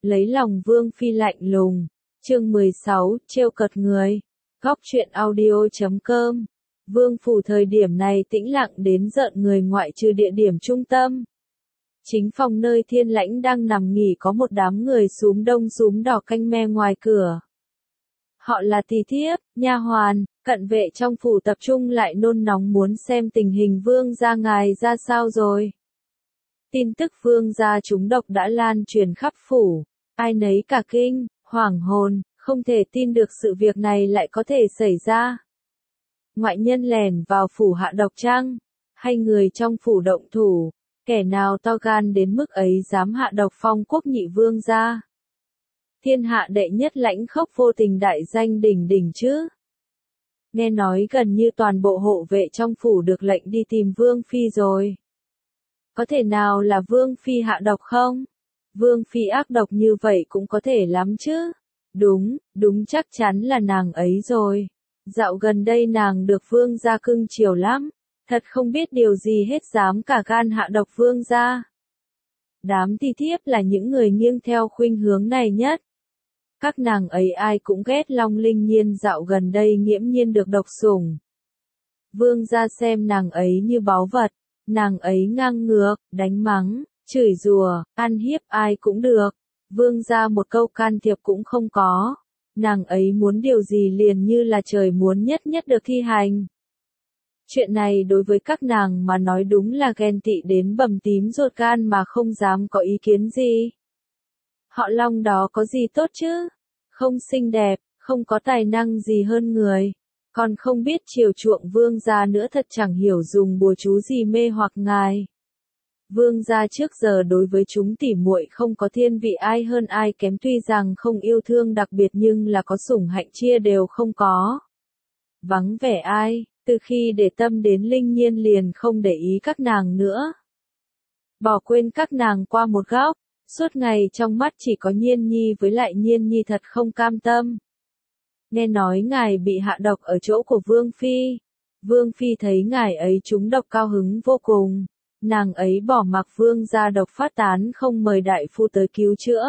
lấy lòng Vương Phi lạnh lùng. Chương 16, trêu cợt người. Góc truyện audio.com. Vương phủ thời điểm này tĩnh lặng đến rợn người ngoại trừ địa điểm trung tâm. Chính phòng nơi Thiên Lãnh đang nằm nghỉ có một đám người xúm đông xúm đỏ canh me ngoài cửa. Họ là tỳ thiếp, nha hoàn, cận vệ trong phủ tập trung lại nôn nóng muốn xem tình hình vương gia ngài ra sao rồi. Tin tức vương gia trúng độc đã lan truyền khắp phủ, ai nấy cả kinh, hoảng hồn, không thể tin được sự việc này lại có thể xảy ra. Ngoại nhân lẻn vào phủ hạ độc chăng? Hay người trong phủ động thủ? Kẻ nào to gan đến mức ấy dám hạ độc Phong Quốc nhị vương gia? Thiên hạ đệ nhất lãnh khốc vô tình đại danh đỉnh đỉnh chứ? Nghe nói gần như toàn bộ hộ vệ trong phủ được lệnh đi tìm Vương Phi rồi. Có thể nào là Vương Phi hạ độc không? Vương Phi ác độc như vậy cũng có thể lắm chứ? Đúng chắc chắn là nàng ấy rồi. Dạo gần đây nàng được vương gia cưng chiều lắm. Thật không biết điều gì hết dám cả gan hạ độc vương gia. Đám tỳ thiếp là những người nghiêng theo khuynh hướng này nhất. Các nàng ấy ai cũng ghét Long Linh Nhiên dạo gần đây nghiễm nhiên được độc sủng. Vương gia xem nàng ấy như báu vật, nàng ấy ngang ngược, đánh mắng, chửi rủa, ăn hiếp ai cũng được. Vương gia một câu can thiệp cũng không có. Nàng ấy muốn điều gì liền như là trời muốn nhất nhất được thi hành. Chuyện này đối với các nàng mà nói đúng là ghen tị đến bầm tím ruột gan mà không dám có ý kiến gì. Họ Long đó có gì tốt chứ? Không xinh đẹp, không có tài năng gì hơn người, còn không biết chiều chuộng vương gia nữa, thật chẳng hiểu dùng bùa chú gì mê hoặc ngài. Vương gia trước giờ đối với chúng tỉ muội không có thiên vị ai hơn ai kém, tuy rằng không yêu thương đặc biệt nhưng là có sủng hạnh chia đều không có. Vắng vẻ ai, từ khi để tâm đến Linh Nhiên liền không để ý các nàng nữa. Bỏ quên các nàng qua một góc, suốt ngày trong mắt chỉ có Nhiên Nhi với lại Nhiên Nhi thật không cam tâm. Nghe nói ngài bị hạ độc ở chỗ của Vương Phi. Vương Phi thấy ngài ấy trúng độc cao hứng vô cùng. Nàng ấy bỏ mặc vương gia độc phát tán không mời đại phu tới cứu chữa.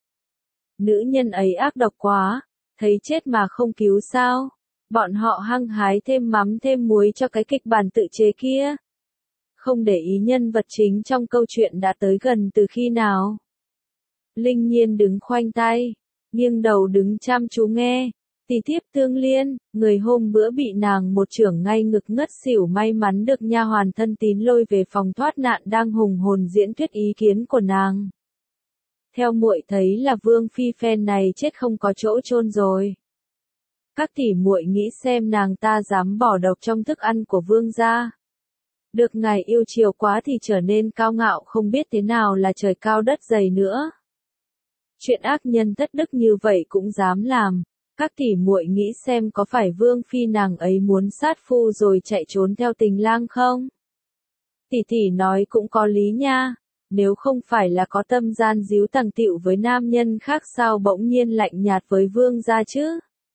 Nữ nhân ấy ác độc quá, thấy chết mà không cứu sao? Bọn họ hăng hái thêm mắm thêm muối cho cái kịch bản tự chế kia. Không để ý nhân vật chính trong câu chuyện đã tới gần từ khi nào. Linh Nhiên đứng khoanh tay, nghiêng đầu đứng chăm chú nghe. Tỳ thiếp Tương Liên, người hôm bữa bị nàng một chưởng ngay ngực ngất xỉu, may mắn được nha hoàn thân tín lôi về phòng thoát nạn, đang hùng hồn diễn thuyết ý kiến của nàng. Theo muội thấy là Vương Phi phen này chết không có chỗ chôn rồi. Các tỷ muội nghĩ xem nàng ta dám bỏ độc trong thức ăn của vương gia. Được ngài yêu chiều quá thì trở nên cao ngạo, không biết thế nào là trời cao đất dày nữa. Chuyện ác nhân thất đức như vậy cũng dám làm. Các tỷ muội nghĩ xem có phải Vương Phi nàng ấy muốn sát phu rồi chạy trốn theo tình lang không? Tỷ tỷ nói cũng có lý nha. Nếu không phải là có tâm gian díu tằng tịu với nam nhân khác sao bỗng nhiên lạnh nhạt với vương gia chứ?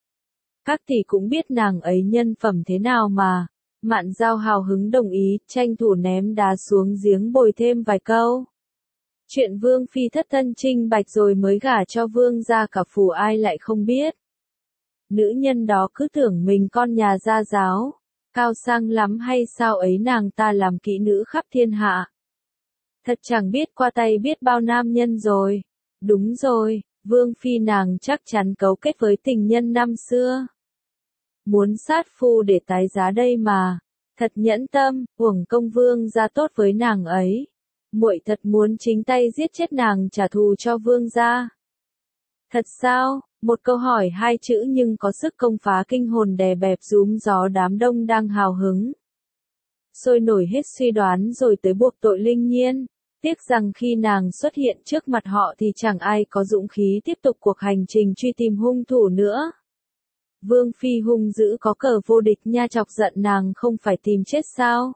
Các tỷ cũng biết nàng ấy nhân phẩm thế nào mà. Mạn Giao hào hứng đồng ý, tranh thủ ném đá xuống giếng bồi thêm vài câu. Chuyện Vương Phi thất thân trinh bạch rồi mới gả cho vương gia cả phủ ai lại không biết. Nữ nhân đó cứ tưởng mình con nhà gia giáo, cao sang lắm hay sao ấy, nàng ta làm kỹ nữ khắp thiên hạ. Thật chẳng biết qua tay biết bao nam nhân rồi. Đúng rồi, Vương Phi nàng chắc chắn cấu kết với tình nhân năm xưa. Muốn sát phu để tái giá đây mà. Thật nhẫn tâm, uổng công vương gia tốt với nàng ấy. Muội thật muốn chính tay giết chết nàng trả thù cho vương gia. Thật sao? Một câu hỏi hai chữ nhưng có sức công phá kinh hồn, đè bẹp rúm gió đám đông đang hào hứng. Sôi nổi hết suy đoán rồi tới buộc tội Linh Nhiên. Tiếc rằng khi nàng xuất hiện trước mặt họ thì chẳng ai có dũng khí tiếp tục cuộc hành trình truy tìm hung thủ nữa. Vương Phi hung dữ có cờ vô địch nha, chọc giận nàng không phải tìm chết sao?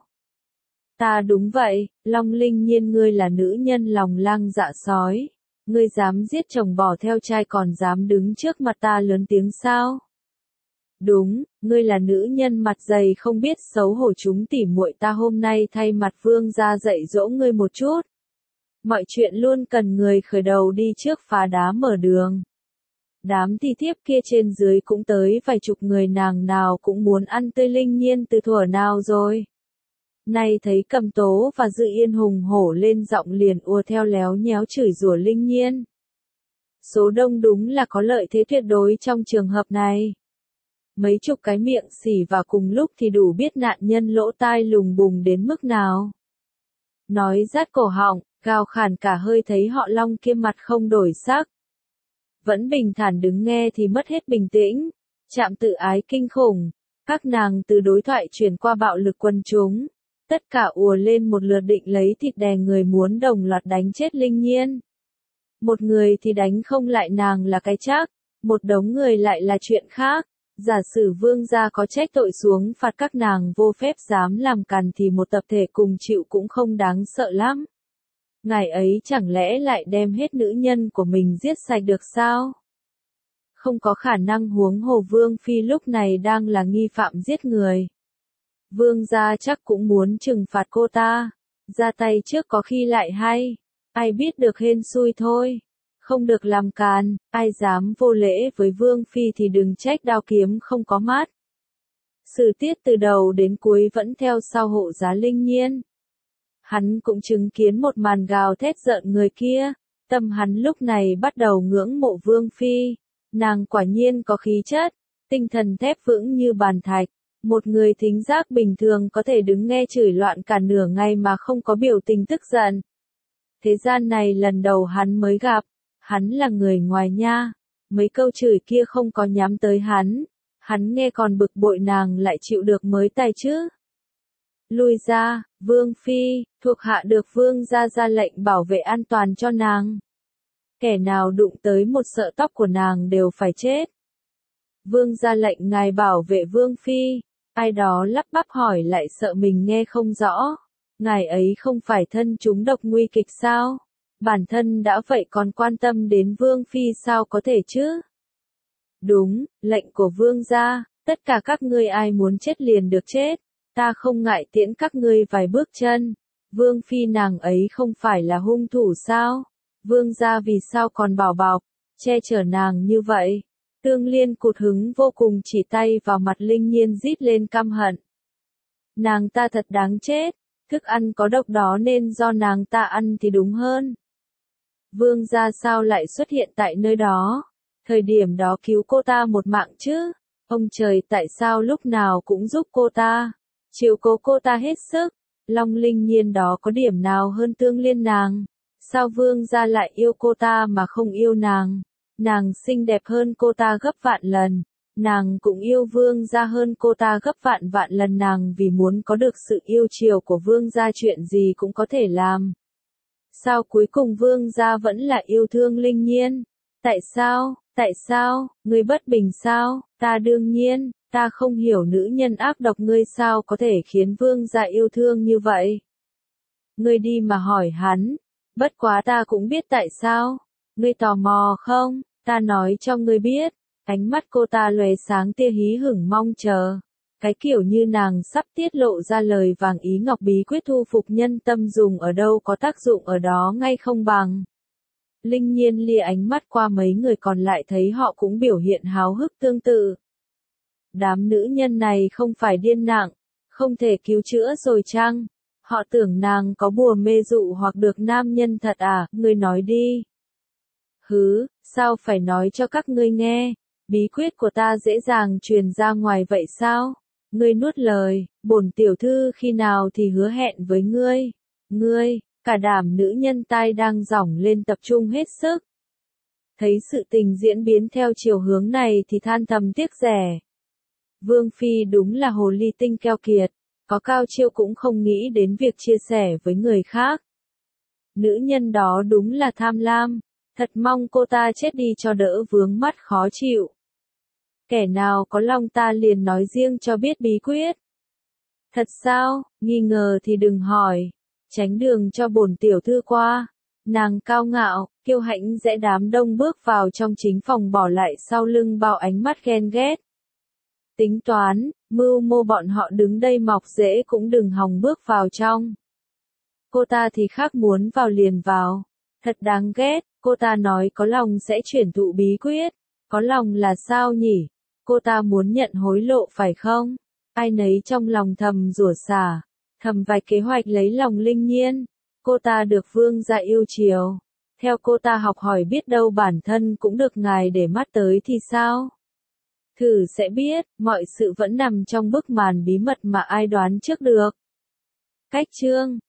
Ta đúng vậy, Long Linh Nhiên, ngươi là nữ nhân lòng lang dạ sói. Ngươi dám giết chồng bỏ theo trai còn dám đứng trước mặt ta lớn tiếng sao? Đúng, ngươi là nữ nhân mặt dày không biết xấu hổ, chúng tỉ muội ta hôm nay thay mặt vương gia dạy dỗ ngươi một chút. Mọi chuyện luôn cần người khởi đầu đi trước phá đá mở đường. Đám thi thiếp kia trên dưới cũng tới vài chục người, nàng nào cũng muốn ăn tươi Linh Nhiên từ thuở nào rồi. Nay thấy Cầm Tố và Dự Yên hùng hổ lên giọng liền ùa theo léo nhéo chửi rủa Linh Nhiên. Số đông đúng là có lợi thế tuyệt đối trong trường hợp này. Mấy chục cái miệng xỉ vào cùng lúc thì đủ biết nạn nhân lỗ tai lùng bùng đến mức nào. Nói rát cổ họng, gào khản cả hơi thấy họ Long kia mặt không đổi sắc. Vẫn bình thản đứng nghe thì mất hết bình tĩnh, chạm tự ái kinh khủng, các nàng từ đối thoại chuyển qua bạo lực quần chúng, tất cả ùa lên một lượt định lấy thịt đè người muốn đồng loạt đánh chết Linh Nhiên. Một người thì đánh không lại nàng là cái chắc, một đống người lại là chuyện khác. Giả sử vương gia có trách tội xuống phạt các nàng vô phép dám làm càn thì một tập thể cùng chịu cũng không đáng sợ lắm. Ngài ấy chẳng lẽ lại đem hết nữ nhân của mình giết sạch được sao? Không có khả năng, huống hồ Vương Phi lúc này đang là nghi phạm giết người. Vương gia chắc cũng muốn trừng phạt cô ta, ra tay trước có khi lại hay, ai biết được, hên xui thôi. Không được làm càn, ai dám vô lễ với Vương Phi thì đừng trách đao kiếm không có mắt. Sử Tiết từ đầu đến cuối vẫn theo sau hộ giá Linh Nhiên. Hắn cũng chứng kiến một màn gào thét giận người kia, tâm hắn lúc này bắt đầu ngưỡng mộ Vương Phi. Nàng quả nhiên có khí chất, tinh thần thép vững như bàn thạch. Một người thính giác bình thường có thể đứng nghe chửi loạn cả nửa ngày mà không có biểu tình tức giận. Thế gian này lần đầu hắn mới gặp. Hắn là người ngoài nha, mấy câu chửi kia không có nhắm tới hắn nghe còn bực bội, nàng lại chịu được mới tài chứ. Lui ra, Vương Phi, thuộc hạ được Vương gia ra lệnh bảo vệ an toàn cho nàng. Kẻ nào đụng tới một sợi tóc của nàng đều phải chết. Vương gia lệnh ngài bảo vệ Vương Phi, ai đó lắp bắp hỏi lại sợ mình nghe không rõ. Ngài ấy không phải thân chúng độc nguy kịch sao? Bản thân đã vậy còn quan tâm đến Vương Phi sao có thể chứ? Đúng, lệnh của Vương gia, tất cả các ngươi ai muốn chết liền được chết, ta không ngại tiễn các ngươi vài bước chân. Vương Phi nàng ấy không phải là hung thủ sao? Vương gia vì sao còn bảo bọc, che chở nàng như vậy? Tương Liên cụt hứng vô cùng chỉ tay vào mặt Linh Nhiên rít lên căm hận. Nàng ta thật đáng chết, thức ăn có độc đó nên do nàng ta ăn thì đúng hơn. Vương gia sao lại xuất hiện tại nơi đó? Thời điểm đó cứu cô ta một mạng chứ? Ông trời tại sao lúc nào cũng giúp cô ta? Chiều cố cô ta hết sức. Long Linh Nhiên đó có điểm nào hơn Tương Liên nàng? Sao Vương gia lại yêu cô ta mà không yêu nàng? Nàng xinh đẹp hơn cô ta gấp vạn lần. Nàng cũng yêu Vương gia hơn cô ta gấp vạn vạn lần, nàng vì muốn có được sự yêu chiều của Vương gia chuyện gì cũng có thể làm. Sao cuối cùng Vương gia vẫn là yêu thương Linh Nhiên? Tại sao, ngươi bất bình sao? Ta đương nhiên, ta không hiểu nữ nhân ác độc ngươi sao có thể khiến Vương gia yêu thương như vậy. Ngươi đi mà hỏi hắn, bất quá ta cũng biết tại sao. Ngươi tò mò không? Ta nói cho ngươi biết. Ánh mắt cô ta lóe sáng tia hí hửng mong chờ. Cái kiểu như nàng sắp tiết lộ ra lời vàng ý ngọc bí quyết thu phục nhân tâm dùng ở đâu có tác dụng ở đó ngay không bằng. Linh Nhiên lia ánh mắt qua mấy người còn lại thấy họ cũng biểu hiện háo hức tương tự. Đám nữ nhân này không phải điên nặng, không thể cứu chữa rồi chăng? Họ tưởng nàng có bùa mê dụ hoặc được nam nhân thật à, ngươi nói đi. Hứ, sao phải nói cho các ngươi nghe, bí quyết của ta dễ dàng truyền ra ngoài vậy sao? Ngươi nuốt lời, bổn tiểu thư khi nào thì hứa hẹn với ngươi, cả đám nữ nhân tai đang giỏng lên tập trung hết sức. Thấy sự tình diễn biến theo chiều hướng này thì than thầm tiếc rẻ. Vương Phi đúng là hồ ly tinh keo kiệt, có cao chiêu cũng không nghĩ đến việc chia sẻ với người khác. Nữ nhân đó đúng là tham lam, thật mong cô ta chết đi cho đỡ vướng mắt khó chịu. Kẻ nào có lòng ta liền nói riêng cho biết bí quyết. Thật sao, nghi ngờ thì đừng hỏi, tránh đường cho bổn tiểu thư qua. Nàng cao ngạo, kiêu hãnh rẽ đám đông bước vào trong chính phòng bỏ lại sau lưng bao ánh mắt ghen ghét. Tính toán, mưu mô bọn họ đứng đây mọc rễ cũng đừng hòng bước vào trong. Cô ta thì khác muốn vào liền vào. Thật đáng ghét, cô ta nói có lòng sẽ chuyển thụ bí quyết. Có lòng là sao nhỉ? Cô ta muốn nhận hối lộ phải không? Ai nấy trong lòng thầm rủa xả, thầm vạch kế hoạch lấy lòng Linh Nhiên. Cô ta được vương gia yêu chiều. Theo cô ta học hỏi biết đâu bản thân cũng được ngài để mắt tới thì sao? Thử sẽ biết, mọi sự vẫn nằm trong bức màn bí mật mà ai đoán trước được. Cách chương